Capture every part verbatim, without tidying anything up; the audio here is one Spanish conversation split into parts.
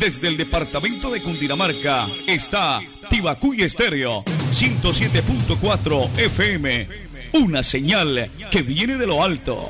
Desde el departamento de Cundinamarca está Tibacuy Estéreo ciento siete punto cuatro F M, una señal que viene de lo alto.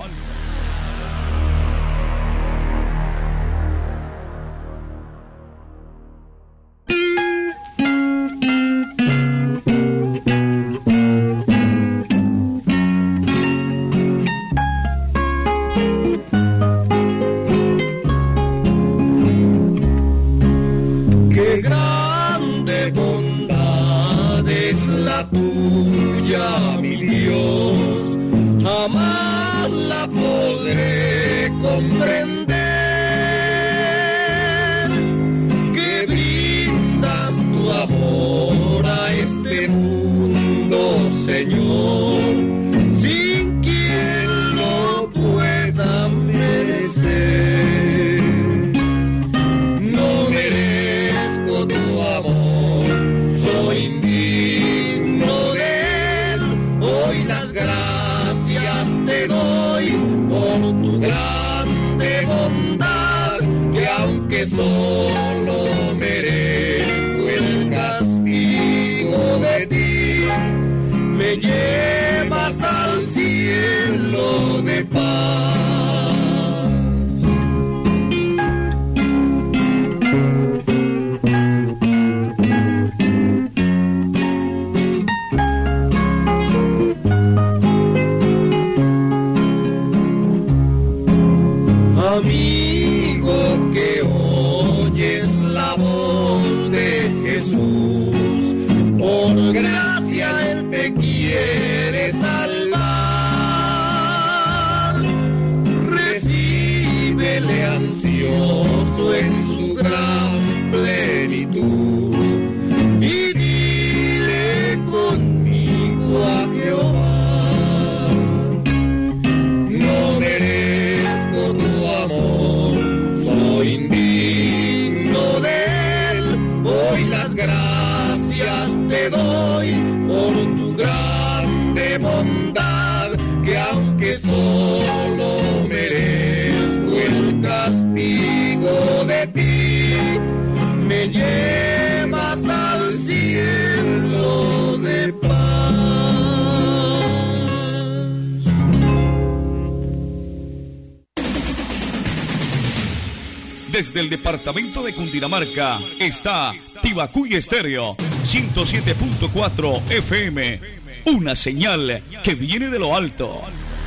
Desde el departamento de Cundinamarca está Tibacuy Estéreo ciento siete punto cuatro F M, una señal que viene de lo alto.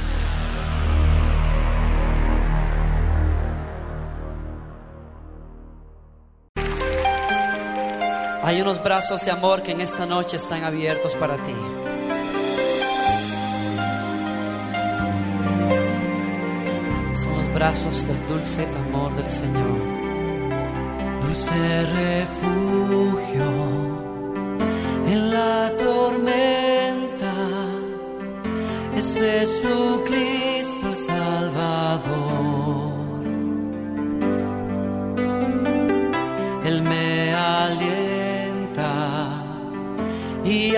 Hay unos brazos de amor que en esta noche están abiertos para ti. Son los brazos del dulce amor del Señor. Dulce refugio en la tormenta es Jesucristo el Salvador. Él me alienta y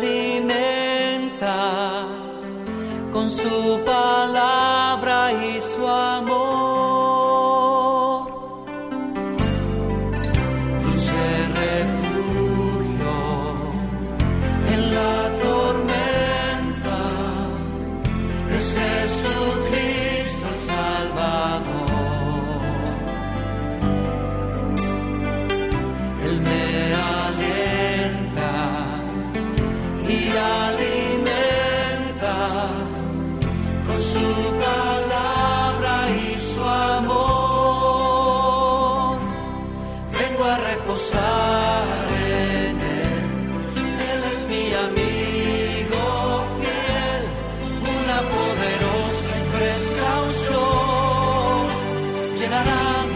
alimenta con su palabra y su amor. Dulce refugio en la tormenta es Jesucristo el Salvador. Él me alienta y alimenta con su palabra y su amor. Vengo a reposar en Él, Él es mi amigo fiel, una poderosa y fresca unción llenará mi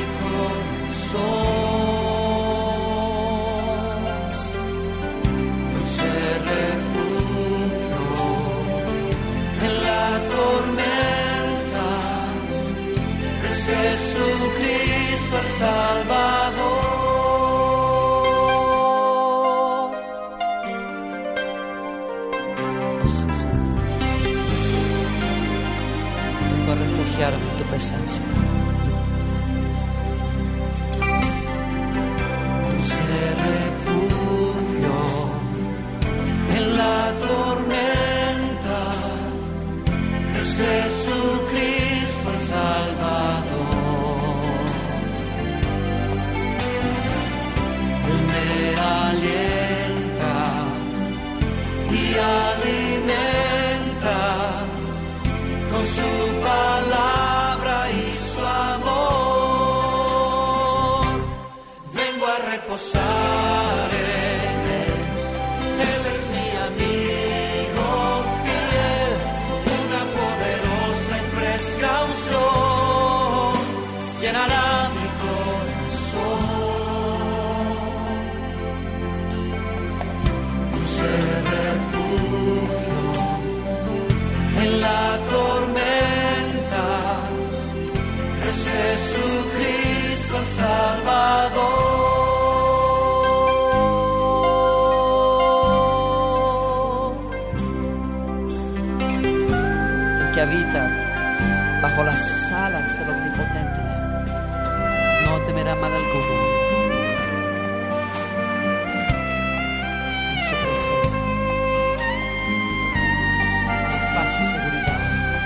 corazón. Dulce refugio en la tormenta es Jesucristo el Salvador. Vengo a refugiarme en tu presencia. reposar en Él. Él es mi amigo fiel, una poderosa y fresca unción llenará mi corazón. Dulce refugio en la tormenta, es Jesucristo el Salvador. El que habita bajo las alas del Omnipotente no temerá mal alguno. En su presencia hay paz y seguridad.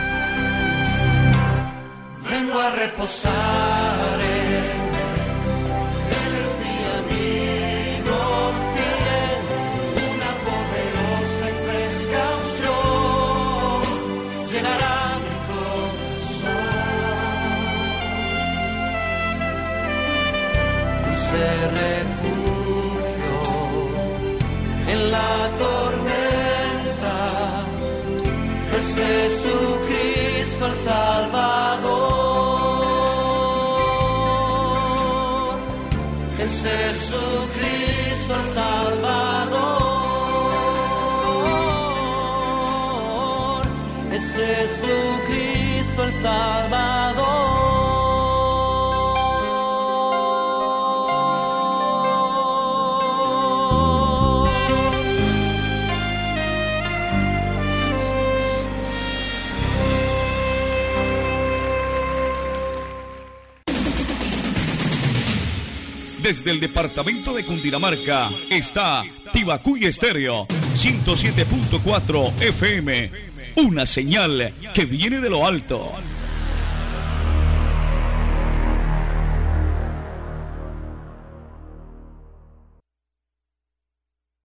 Vengo a reposar en Él. Él es mi amigo fiel, una poderosa y fresca unción llenará mi corazón. Dulce refugio en la tormenta, es Jesucristo el Salvador. Es Jesucristo el Salvador. Es Jesucristo el Salvador. Desde el departamento de Cundinamarca está Tibacuy Estéreo ciento siete punto cuatro F M, una señal que viene de lo alto.